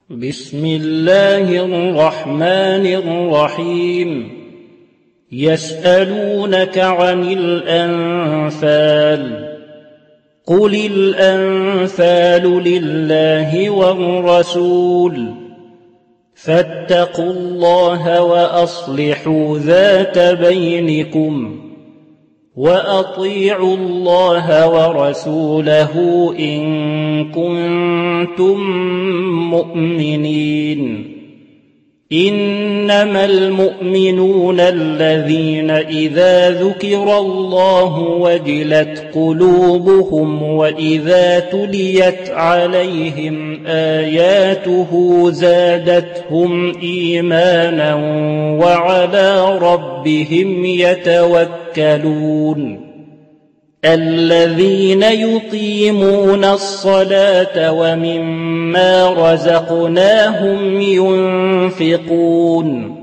بسم الله الرحمن الرحيم. يسألونك عن الأنفال، قل الأنفال لله والرسول، فاتقوا الله وأصلحوا ذات بينكم، وأطيعوا الله ورسوله إن كنتم مؤمنين. إنما المؤمنون الذين إذا ذكر الله وجلت قلوبهم وإذا تليت عليهم آياته زادتهم إيمانا وعلى ربهم يتوكلون. الذين يقيمون الصلاة ومما رزقناهم ينفقون،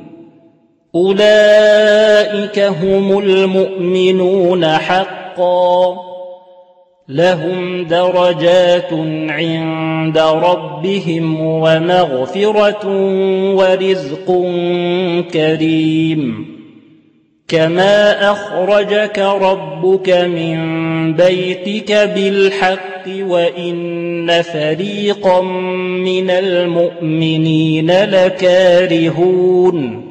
أولئك هم المؤمنون حقا، لهم درجات عند ربهم ومغفرة ورزق كريم. كما أخرجك ربك من بيتك بالحق وإن فريقا من المؤمنين لكارهون،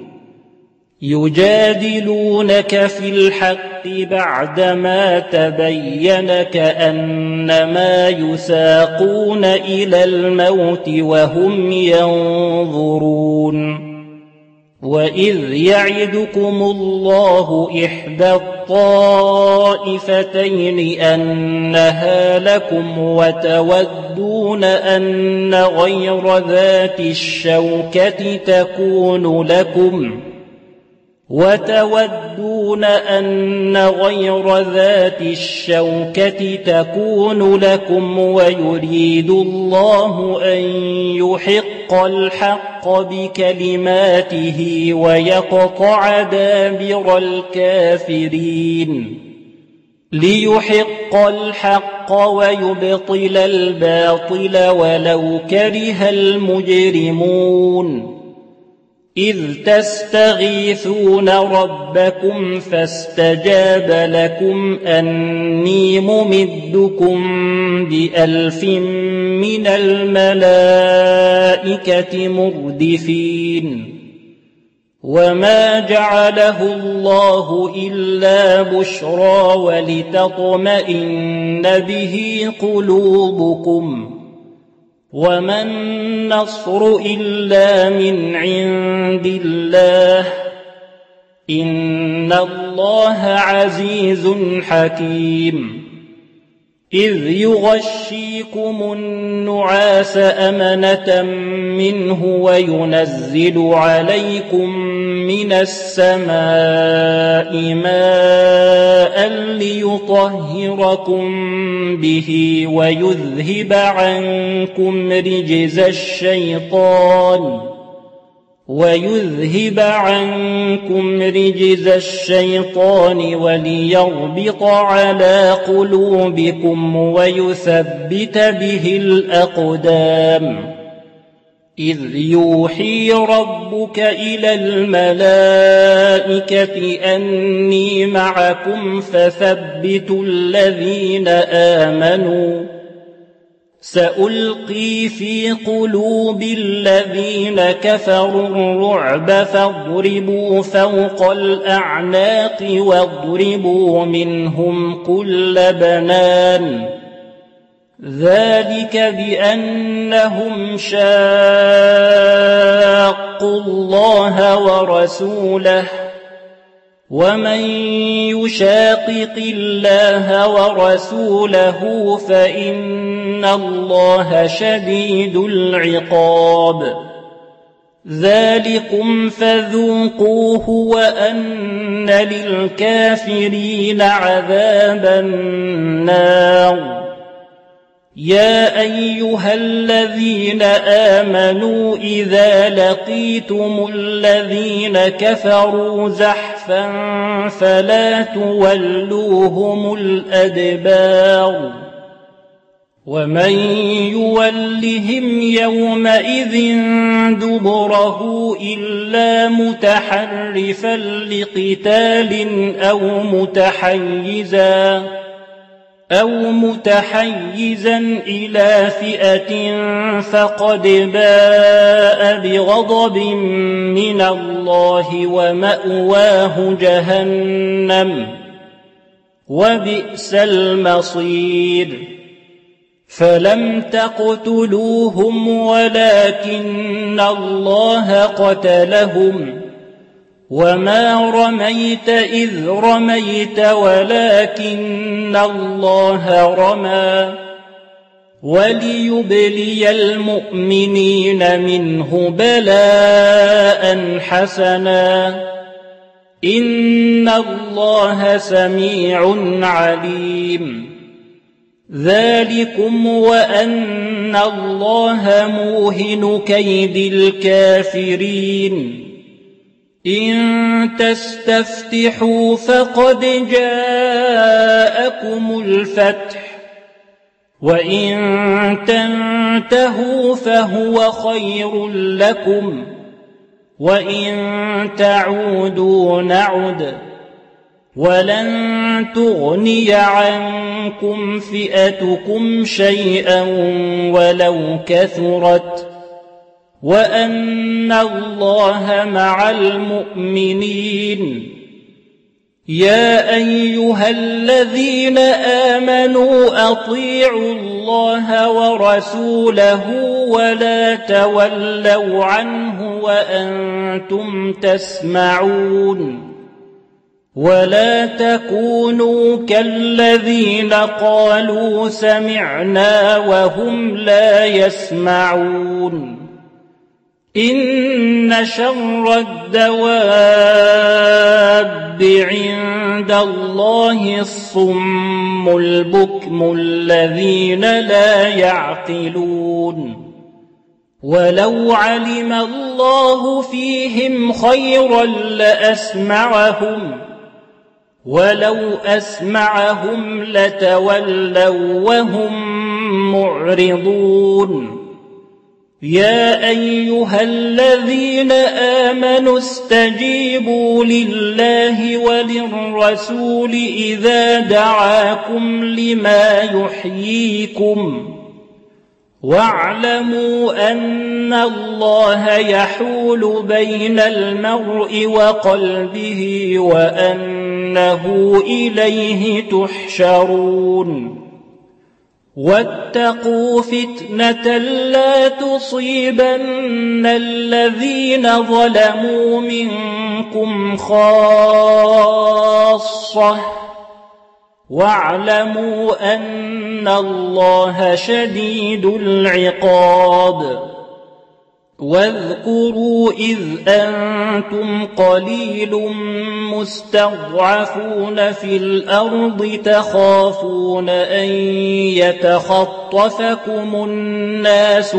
يجادلونك في الحق بعدما تبين كأنما يساقون إلى الموت وهم ينظرون. وإذ يعدكم الله إحدى الطائفتين أنها لكم وتودون أن غير ذات الشوكة تكون لكم ويريد الله أن يحق الحق بكلماته ويقطع دابر الكافرين، ليحق الحق ويبطل الباطل ولو كره المجرمون. إذ تستغيثون ربكم فاستجاب لكم أني ممدكم ب1000 من الملائكة مردفين. وما جعله الله إلا بشرى ولتطمئن به قلوبكم، وما النصر إلا من عند الله، إن الله عزيز حكيم. إذ يغشيكم النعاس أمنة منه وينزل عليكم من السماء ماء ليطهركم به ويذهب عنكم رجز الشيطان وليربط على قلوبكم ويثبت به الأقدام. إذ يوحي ربك إلى الملائكة أني معكم فثبتوا الذين آمنوا، سألقي في قلوب الذين كفروا الرعب فاضربوا فوق الأعناق واضربوا منهم كل بنان. ذلك بأنهم شاقوا الله ورسوله، ومن يشاقق الله ورسوله فإن الله شديد العقاب. ذلكم فذوقوه وأن للكافرين عذاب النار. يا أيها الذين آمنوا إذا لقيتم الذين كفروا زحفا فلا تولوهم الأدبار، ومن يولهم يومئذ دبره إلا متحرفا لقتال أو متحيزا إلى فئة فقد باء بغضب من الله ومأواه جهنم وبئس المصير فلم تقتلوهم ولكن الله قتلهم وما رميت إذ رميت ولكن الله رمى وليبلي المؤمنين منه بلاء حسنا إن الله سميع عليم ذلكم وأن الله موهن كيد الكافرين إن تستفتحوا فقد جاءكم الفتح وإن تنتهوا فهو خير لكم وإن تعودوا نعد ولن تغني عنكم فئتكم شيئا ولو كثرت وأن الله مع المؤمنين يا أيها الذين آمنوا أطيعوا الله ورسوله ولا تولوا عنه وأنتم تسمعون ولا تكونوا كالذين قالوا سمعنا وهم لا يسمعون إن شر الدواب عند الله الصم البكم الذين لا يعقلون ولو علم الله فيهم خيرا لأسمعهم ولو أسمعهم لتولوا وهم معرضون يا أيها الذين آمنوا استجيبوا لله وللرسول إذا دعاكم لما يحييكم واعلموا أن الله يحول بين المرء وقلبه وأنه إليه تحشرون واتقوا فتنة لا تصيبن الذين ظلموا منكم خاصة واعلموا أن الله شديد العقاب واذكروا إذ أنتم قليل مستضعفون في الأرض تخافون أن يتخطفكم الناس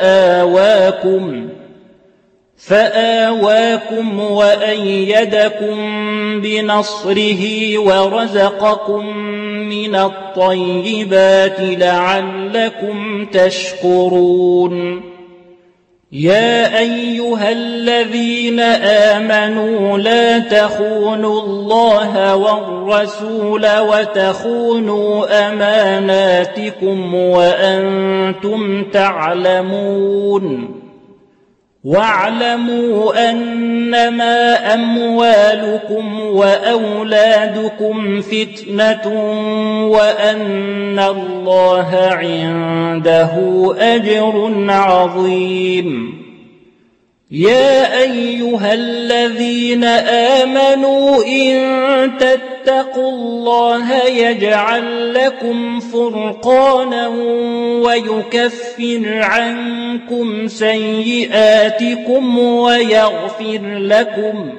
فآواكم وأيدكم بنصره ورزقكم من الطيبات لعلكم تشكرون يا أيها الذين آمنوا لا تخونوا الله والرسول وتخونوا أماناتكم وأنتم تعلمون واعلموا أنما أموالكم وأولادكم فتنة وأن الله عنده أجر عظيم يا أيها الذين آمنوا إن تتقوا الله يجعل لكم فرقانا ويكفر عنكم سيئاتكم ويغفر لكم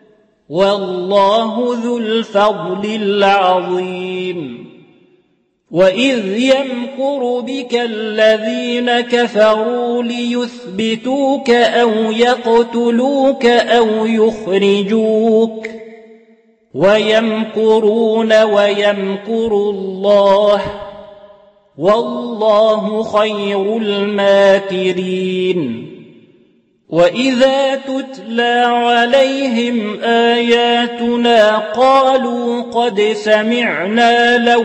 والله ذو الفضل العظيم وإذ يمكر بك الذين كفروا ليثبتوك أو يقتلوك أو يخرجوك ويمكرون ويمكر الله والله خير الماكرين. وإذا تتلى عليهم آياتنا قالوا قد سمعنا لو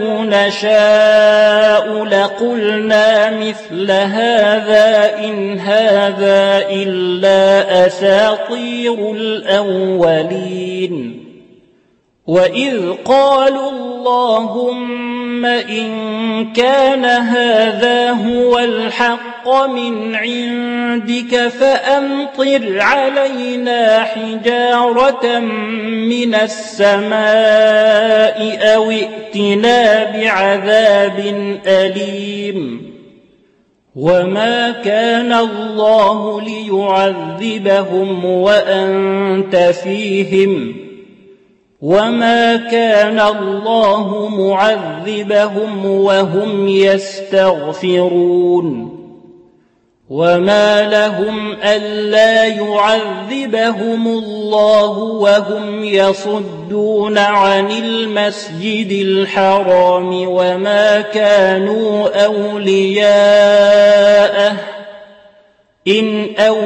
نشاء لقلنا مثل هذا إن هذا إلا أساطير الأولين. وإذ قالوا اللهم إن كان هذا هو الحق من عندك فأمطر علينا حجارة من السماء أو ائتنا بعذاب أليم. وما كان الله ليعذبهم وأنت فيهم وما كان الله معذبهم وهم يستغفرون. وما لهم ألا يعذبهم الله وهم يصدون عن المسجد الحرام وما كانوا أولياءه إن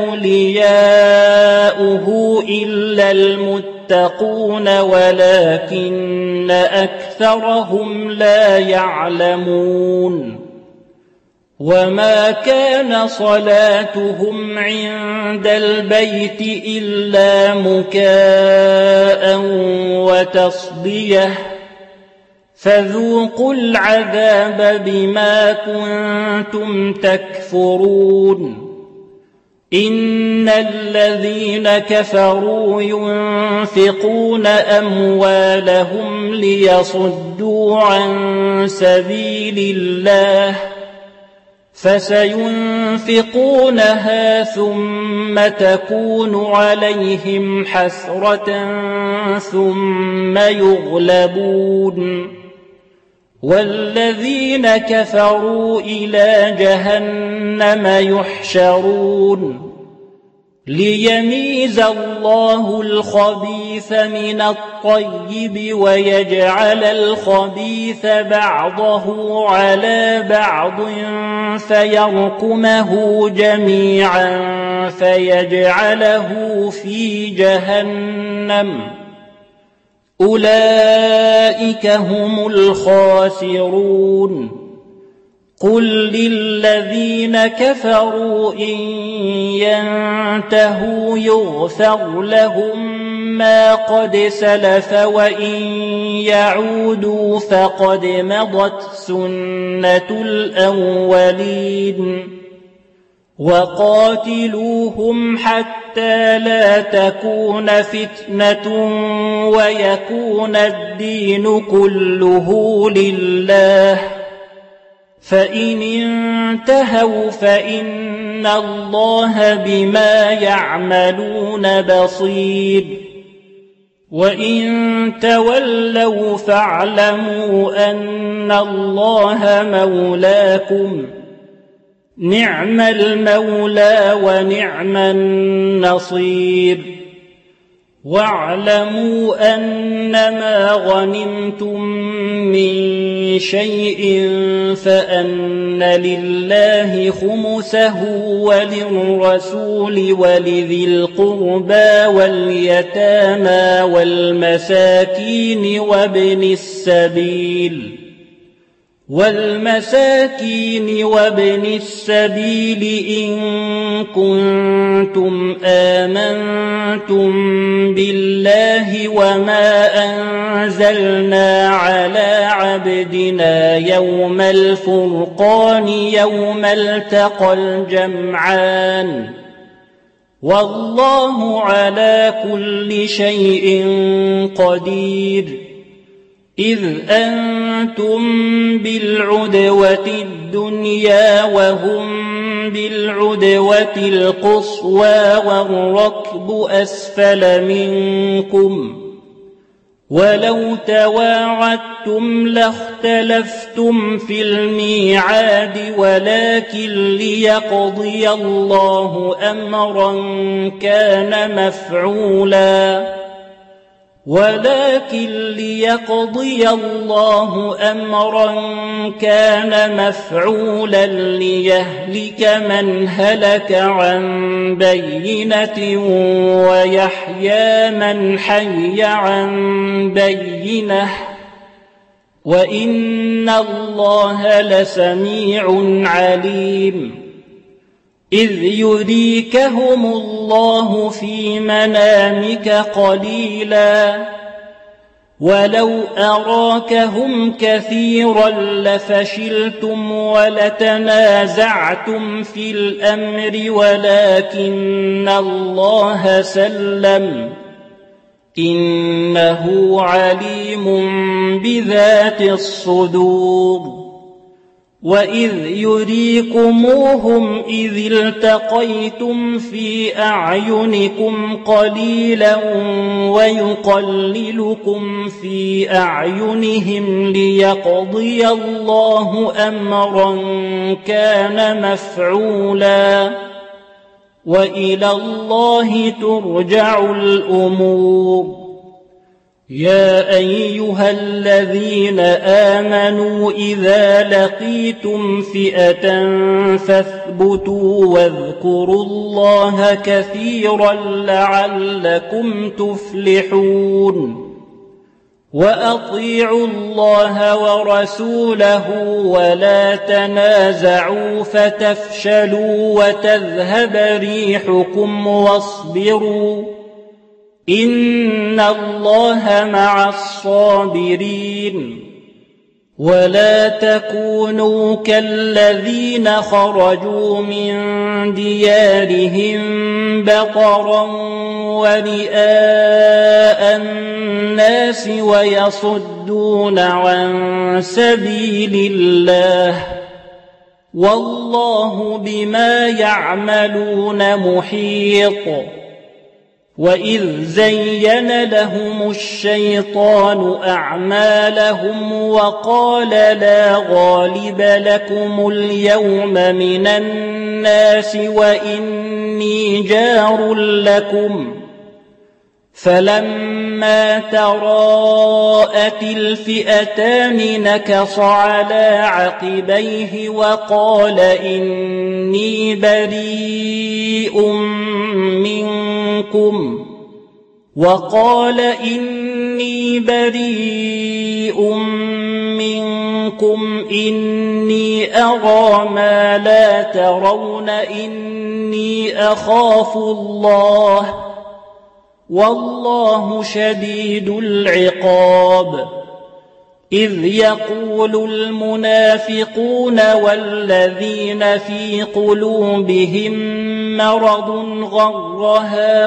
أولياؤه إلا المتقون ولكن أكثرهم لا يعلمون. وما كان صلاتهم عند البيت إلا مكاء وتصدية فذوقوا العذاب بما كنتم تكفرون. إن الذين كفروا ينفقون أموالهم ليصدوا عن سبيل الله فسينفقونها ثم تكون عليهم حسرة ثم يغلبون والذين كفروا إلى جهنم يحشرون ليميز الله الخبيث من الطيب ويجعل الخبيث بعضه على بعض فيركمه جميعا فيجعله في جهنم أولئك هم الخاسرون. قل للذين كفروا إن ينتهوا يغفر لهم ما قد سلف وإن يعودوا فقد مضت سنة الأولين. وقاتلوهم حتى لا تكون فتنة ويكون الدين كله لله فإن انتهوا فإن الله بما يعملون بصير. وإن تولوا فاعلموا أن الله مولاكم نعم المولى ونعم النصير. واعلموا أنما غنمتم من شيء فأن لله خمسه وللرسول ولذي القربى واليتامى والمساكين وابن السبيل إن كنتم آمنتم بالله وما أنزلنا على عبدنا يوم الفرقان يوم التقى الجمعان والله على كل شيء قدير. إذ أنتم بالعدوة الدنيا وهم بالعدوة القصوى والركب أسفل منكم ولو تواعدتم لاختلفتم في الميعاد ولكن ليقضي الله أمرا كان مفعولا ولكن ليقضي الله أمرا كان مفعولا ليهلك من هلك عن بينة ويحيى من حي عن بينة وإن الله لسميع عليم إذ يريكهم الله في منامك قليلا ولو أراكهم كثيرا لفشلتم ولتنازعتم في الأمر ولكن الله سلم إنه عليم بذات الصدور وإذ يريكموهم إذ التقيتم في أعينكم قليلا ويقللكم في أعينهم ليقضي الله أمرا كان مفعولا وإلى الله ترجع الأمور يا أيها الذين آمنوا إذا لقيتم فئة فاثبتوا واذكروا الله كثيرا لعلكم تفلحون وأطيعوا الله ورسوله ولا تنازعوا فتفشلوا وتذهب ريحكم واصبروا إن الله مع الصابرين ولا تكونوا كالذين خرجوا من ديارهم بطرا ورئاء الناس ويصدون عن سبيل الله والله بما يعملون محيط وإذ زين لهم الشيطان أعمالهم وقال لا غالب لكم اليوم من الناس وإني جار لكم فلما تراءت الفئتان نكص على عقبيه وقال إني بريء منكم إني أرى ما لا ترون إني أخاف الله والله شديد العقاب إذ يقول المنافقون والذين في قلوبهم مرض غر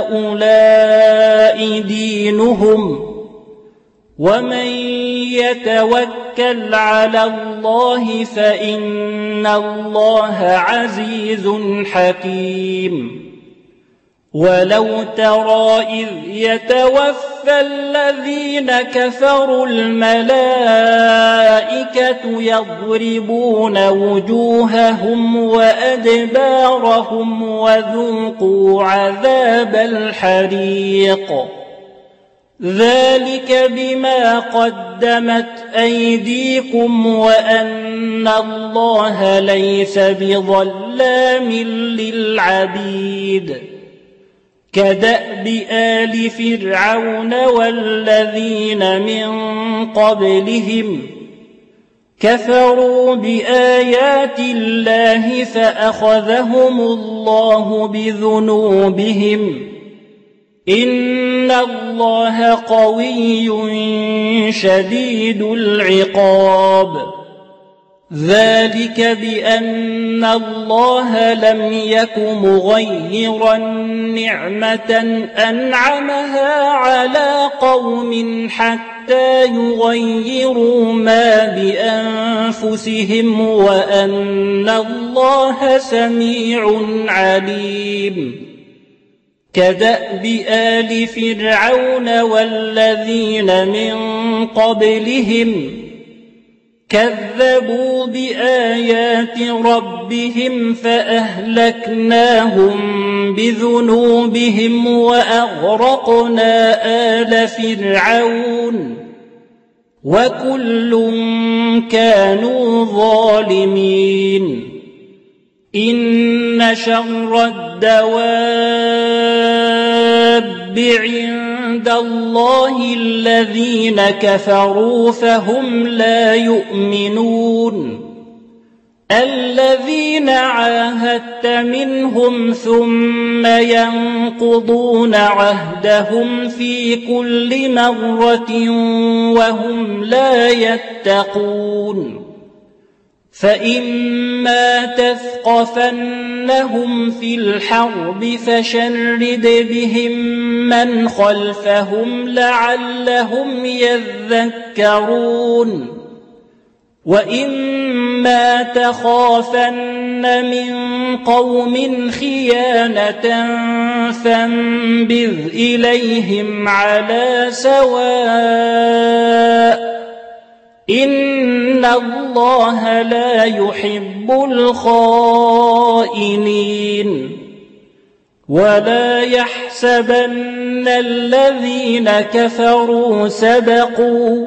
هؤلاء دينهم ومن يتوكل على الله فإن الله عزيز حكيم ولو ترى إذ يتوفى الذين كفروا الملائكة يضربون وجوههم وأدبارهم وذوقوا عذاب الحريق ذلك بما قدمت أيديكم وأن الله ليس بظلام للعبيد كدأب آل فرعون والذين من قبلهم كفروا بآيات الله فأخذهم الله بذنوبهم إن الله قوي شديد العقاب ذلك بأن الله لم يك مغيرا نعمة أنعمها على قوم حتى يغيروا ما بأنفسهم وأن الله سميع عليم كدأب آل فرعون والذين من قبلهم كذبوا بآيات ربهم فأهلكناهم بذنوبهم وأغرقنا آل فرعون وكل كانوا ظالمين إن شر الدواب عند الله الذين كفروا فهم لا يؤمنون الذين عاهدت منهم ثم ينقضون عهدهم في كل مرة وهم لا يتقون فإما تثقفنهم في الحرب فشرد بهم من خلفهم لعلهم يذكرون وإما تخافن من قوم خيانة فانبذ إليهم على سواء إن الله لا يحب الخائنين ولا يحسبن الذين كفروا سبقوا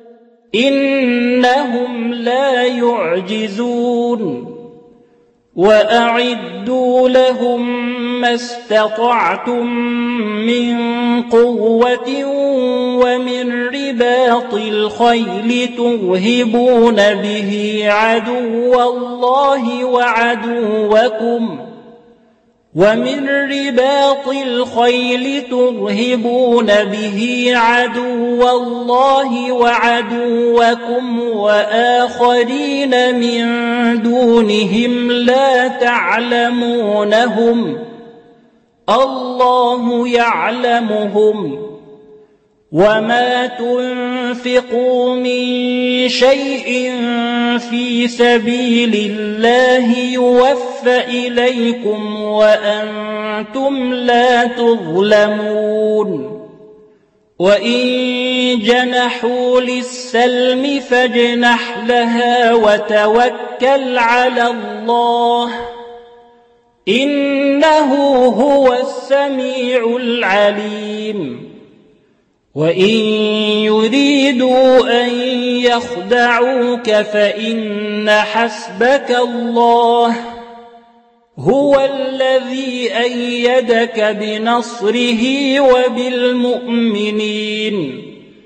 إنهم لا يعجزون وأعدوا لهم ما استطعتم من قوة ومن رباط الخيل ترهبون به عدو الله وعدوكم ومن رباط الخيل ترهبون به عدو الله وعدوكم وآخرين من دونهم لا تعلمونهم الله يعلمهم وما تنفقوا من شيء في سبيل الله يوفى إليكم وأنتم لا تظلمون وإن جنحوا للسلم فاجنح لها وتوكل على الله إنه هو السميع العليم وإن يريدوا أن يخدعوك فإن حسبك الله هو الذي أيدك بنصره وبالمؤمنين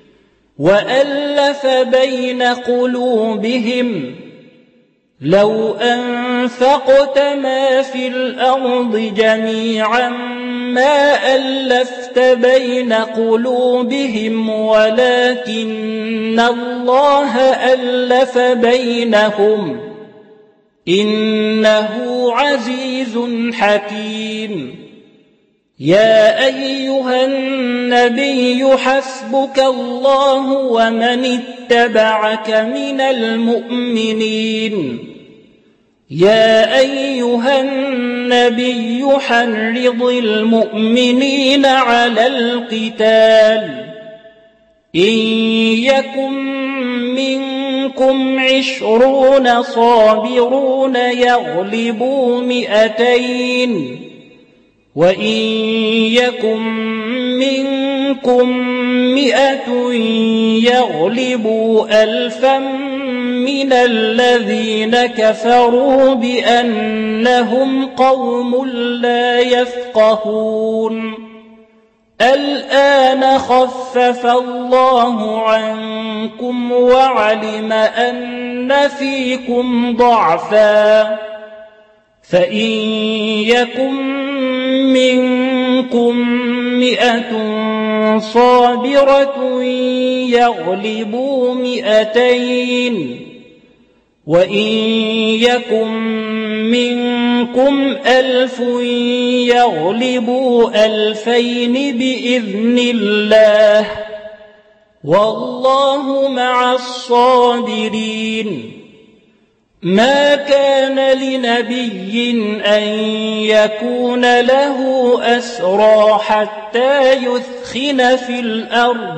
وألف بين قلوبهم لو أنفقت ما في الأرض جميعا ما ألفت بين قلوبهم ولكن الله ألف بينهم إنه عزيز حكيم يا أيها النبي حسبك الله ومن اتبعك من المؤمنين يا أيها النبي حرض المؤمنين على القتال إن يكن منكم 20 صابرون يغلبوا 200 وإن يكن منكم 100 يغلبوا 1000 من الذين كفروا بأنهم قوم لا يفقهون الآن خفف الله عنكم وعلم أن فيكم ضعفا فإن يكن منكم 100 صابرة يغلبوا 200 وإن يكن منكم 1000 يغلبوا 2000 بإذن الله والله مع الصابرين ما كان لنبي أن يكون له أسرى حتى يثخن في الأرض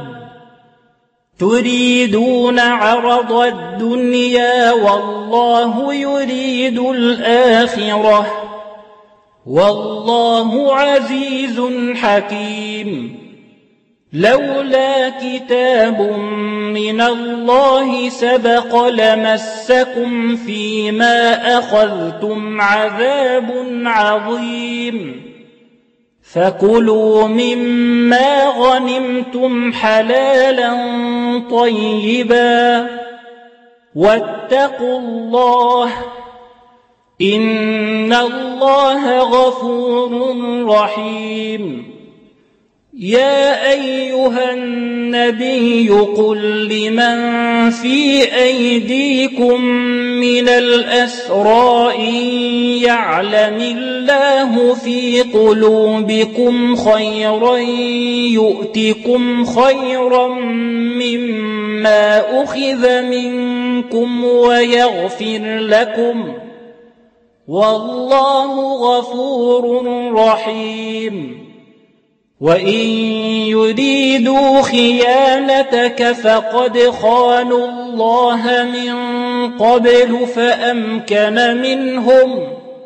تريدون عرض الدنيا والله يريد الآخرة والله عزيز حكيم لولا كتاب من الله سبق لمسكم فيما أخذتم عذاب عظيم فكلوا مما غنمتم حلالا طيبا واتقوا الله إن الله غفور رحيم يا أيها النبي قل لمن في أيديكم من الأسرى إن يعلم الله في قلوبكم خيرا يؤتكم خيرا مما أخذ منكم ويغفر لكم والله غفور رحيم وإن يريدوا خيانتك فقد خانوا الله من قبل فأمكن منهم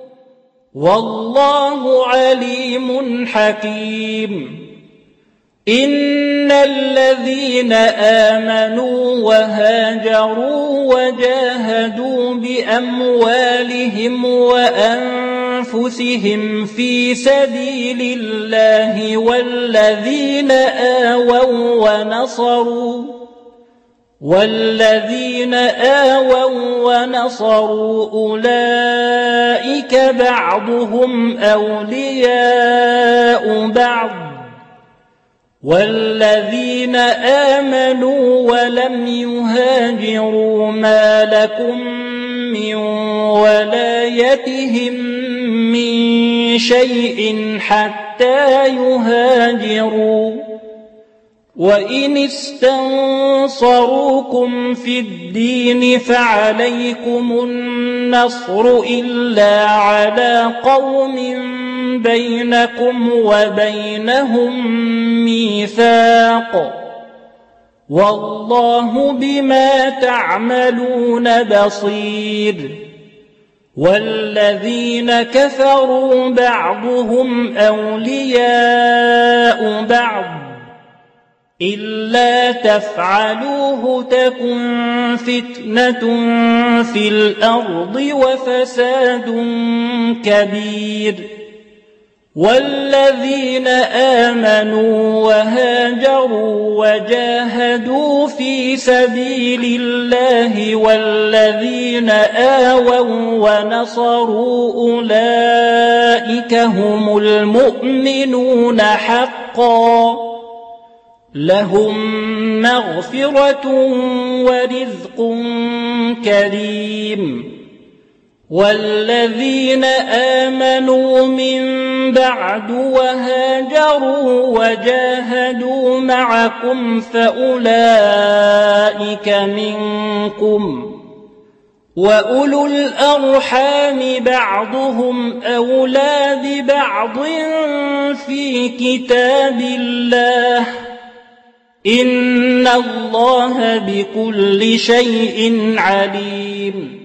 والله عليم حكيم إن الذين آمنوا وهاجروا وجاهدوا بأموالهم وأنفسهم في سبيل الله والذين آووا ونصروا أولئك بعضهم أولياء بعض والذين آمنوا ولم يهاجروا ما لكم من ولايتهم من شيء حتى يهاجروا وإن استنصروكم في الدين فعليكم النصر إلا على قوم بينكم وبينهم ميثاق والله بما تعملون بصير والذين كفروا بعضهم أولياء بعض إلا تفعلوه تكن فتنة في الأرض وفساد كبير والذين آمنوا وهاجروا وجاهدوا في سبيل الله والذين آووا ونصروا أولئك هم المؤمنون حقا لهم مغفرة ورزق كريم والذين آمنوا من بعد وهاجروا وجاهدوا معكم فأولئك منكم وأولو الأرحام بعضهم أولى ببعض في كتاب الله إن الله بكل شيء عليم